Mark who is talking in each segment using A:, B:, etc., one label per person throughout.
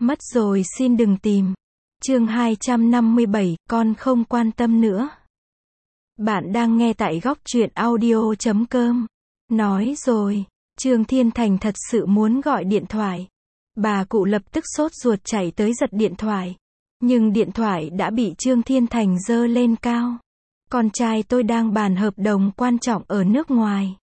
A: Mất rồi xin đừng tìm. Chương 257, con không quan tâm nữa. Bạn đang nghe tại góc truyện audio.com. Nói rồi, Trương Thiên Thành thật sự muốn gọi điện thoại. Bà cụ lập tức sốt ruột chạy tới giật điện thoại. Nhưng điện thoại đã bị Trương Thiên Thành giơ lên cao. Con trai tôi đang bàn hợp đồng quan trọng ở nước ngoài.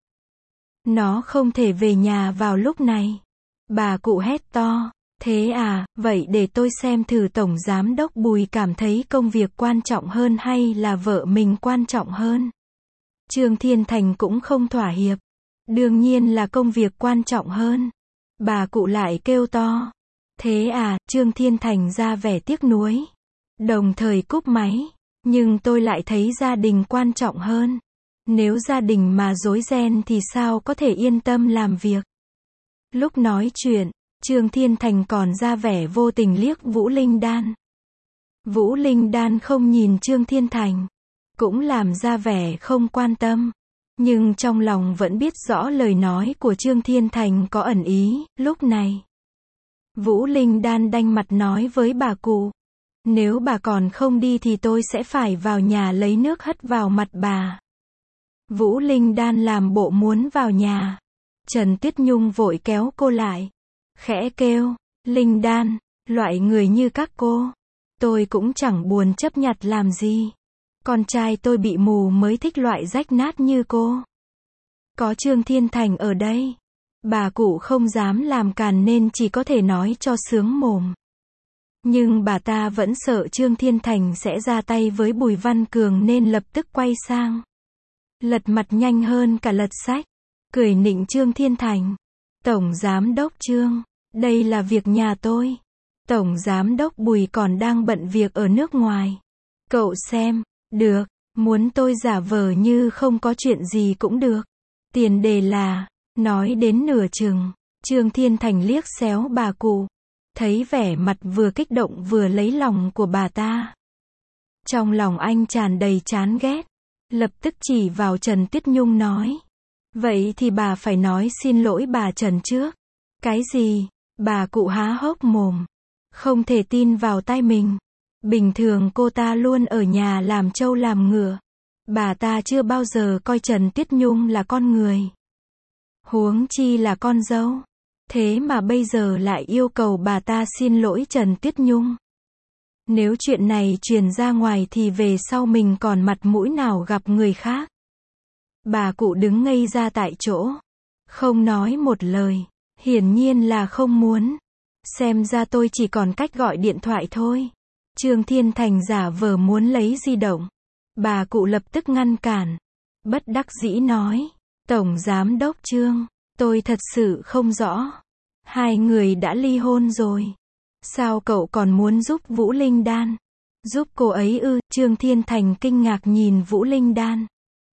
A: Nó không thể về nhà vào lúc này. Bà cụ hét to. Thế à, vậy để tôi xem thử Tổng Giám đốc Bùi cảm thấy công việc quan trọng hơn hay là vợ mình quan trọng hơn. Trương Thiên Thành cũng không thỏa hiệp. Đương nhiên là công việc quan trọng hơn. Bà cụ lại kêu to. Thế à, Trương Thiên Thành ra vẻ tiếc nuối. Đồng thời cúp máy. Nhưng tôi lại thấy gia đình quan trọng hơn. Nếu gia đình mà rối ren thì sao có thể yên tâm làm việc. Lúc nói chuyện, Trương Thiên Thành còn ra vẻ vô tình liếc Vũ Linh Đan. Vũ Linh Đan không nhìn Trương Thiên Thành, cũng làm ra vẻ không quan tâm. Nhưng trong lòng vẫn biết rõ lời nói của Trương Thiên Thành có ẩn ý. Lúc này, Vũ Linh Đan đanh mặt nói với bà cụ. Nếu bà còn không đi thì tôi sẽ phải vào nhà lấy nước hất vào mặt bà. Vũ Linh Đan làm bộ muốn vào nhà. Trần Tuyết Nhung vội kéo cô lại. Khẽ kêu, Linh Đan, loại người như các cô, tôi cũng chẳng buồn chấp nhặt làm gì. Con trai tôi bị mù mới thích loại rách nát như cô. Có Trương Thiên Thành ở đây, bà cụ không dám làm càn nên chỉ có thể nói cho sướng mồm. Nhưng bà ta vẫn sợ Trương Thiên Thành sẽ ra tay với Bùi Văn Cường nên lập tức quay sang. Lật mặt nhanh hơn cả lật sách, cười nịnh Trương Thiên Thành. Tổng Giám đốc Trương, đây là việc nhà tôi. Tổng Giám đốc Bùi còn đang bận việc ở nước ngoài. Cậu xem, được, muốn tôi giả vờ như không có chuyện gì cũng được. Tiền đề là, nói đến nửa chừng, Trương Thiên Thành liếc xéo bà cụ. Thấy vẻ mặt vừa kích động vừa lấy lòng của bà ta. Trong lòng anh tràn đầy chán ghét. Lập tức chỉ vào Trần Tuyết Nhung nói. Vậy thì bà phải nói xin lỗi bà Trần trước. Cái gì? Bà cụ há hốc mồm. Không thể tin vào tai mình. Bình thường cô ta luôn ở nhà làm trâu làm ngựa. Bà ta chưa bao giờ coi Trần Tuyết Nhung là con người. Huống chi là con dâu. Thế mà bây giờ lại yêu cầu bà ta xin lỗi Trần Tuyết Nhung. Nếu chuyện này truyền ra ngoài thì về sau mình còn mặt mũi nào gặp người khác. Bà cụ đứng ngây ra tại chỗ. Không nói một lời. Hiển nhiên là không muốn. Xem ra tôi chỉ còn cách gọi điện thoại thôi. Trương Thiên Thành giả vờ muốn lấy di động. Bà cụ lập tức ngăn cản. Bất đắc dĩ nói. Tổng Giám đốc Trương, tôi thật sự không rõ. Hai người đã ly hôn rồi. Sao cậu còn muốn giúp Vũ Linh Đan? Giúp cô ấy ư? Trương Thiên Thành kinh ngạc nhìn Vũ Linh Đan.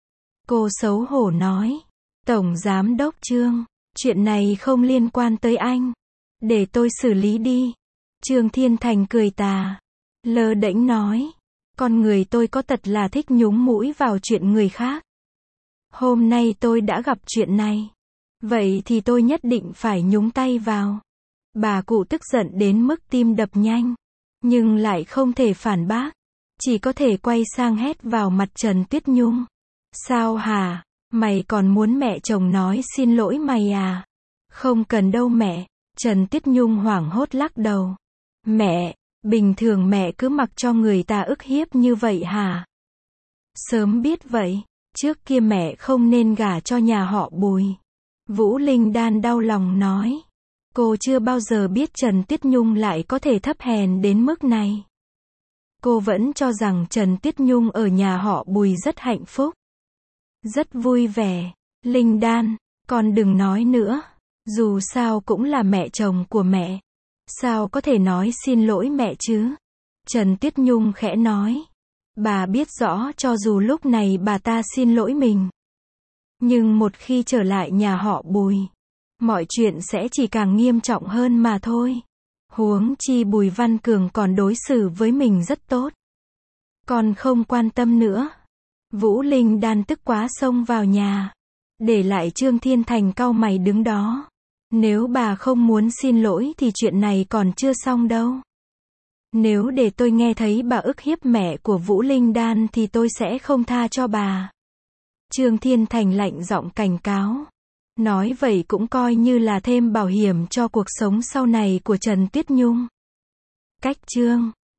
A: Cô xấu hổ nói. Tổng Giám đốc Trương, chuyện này không liên quan tới anh. Để tôi xử lý đi. Trương Thiên Thành cười tà. Lơ đễnh nói. Con người tôi có tật là thích nhúng mũi vào chuyện người khác. Hôm nay tôi đã gặp chuyện này. Vậy thì tôi nhất định phải nhúng tay vào. Bà cụ tức giận đến mức tim đập nhanh. Nhưng lại không thể phản bác. Chỉ có thể quay sang hét vào mặt Trần Tuyết Nhung. Sao hả? Mày còn muốn mẹ chồng nói xin lỗi mày à? Không cần đâu mẹ. Trần Tuyết Nhung hoảng hốt lắc đầu. Mẹ, bình thường mẹ cứ mặc cho người ta ức hiếp như vậy hả? Sớm biết vậy, trước kia mẹ không nên gả cho nhà họ Bùi. Vũ Linh Đan đau lòng nói. Cô chưa bao giờ biết Trần Tuyết Nhung lại có thể thấp hèn đến mức này. Cô vẫn cho rằng Trần Tuyết Nhung ở nhà họ Bùi rất hạnh phúc. Rất vui vẻ. Linh Đan, con đừng nói nữa. Dù sao cũng là mẹ chồng của mẹ. Sao có thể nói xin lỗi mẹ chứ? Trần Tuyết Nhung khẽ nói. Bà biết rõ cho dù lúc này bà ta xin lỗi mình. Nhưng một khi trở lại nhà họ Bùi, mọi chuyện sẽ chỉ càng nghiêm trọng hơn mà thôi. Huống chi Bùi Văn Cường còn đối xử với mình rất tốt. Con không quan tâm nữa. Vũ Linh Đan tức quá xông vào nhà. Để lại Trương Thiên Thành cau mày đứng đó. Nếu bà không muốn xin lỗi thì chuyện này còn chưa xong đâu. Nếu để tôi nghe thấy bà ức hiếp mẹ của Vũ Linh Đan thì tôi sẽ không tha cho bà. Trương Thiên Thành lạnh giọng cảnh cáo. Nói vậy cũng coi như là thêm bảo hiểm cho cuộc sống sau này của Trần Tuyết Nhung. Cách chương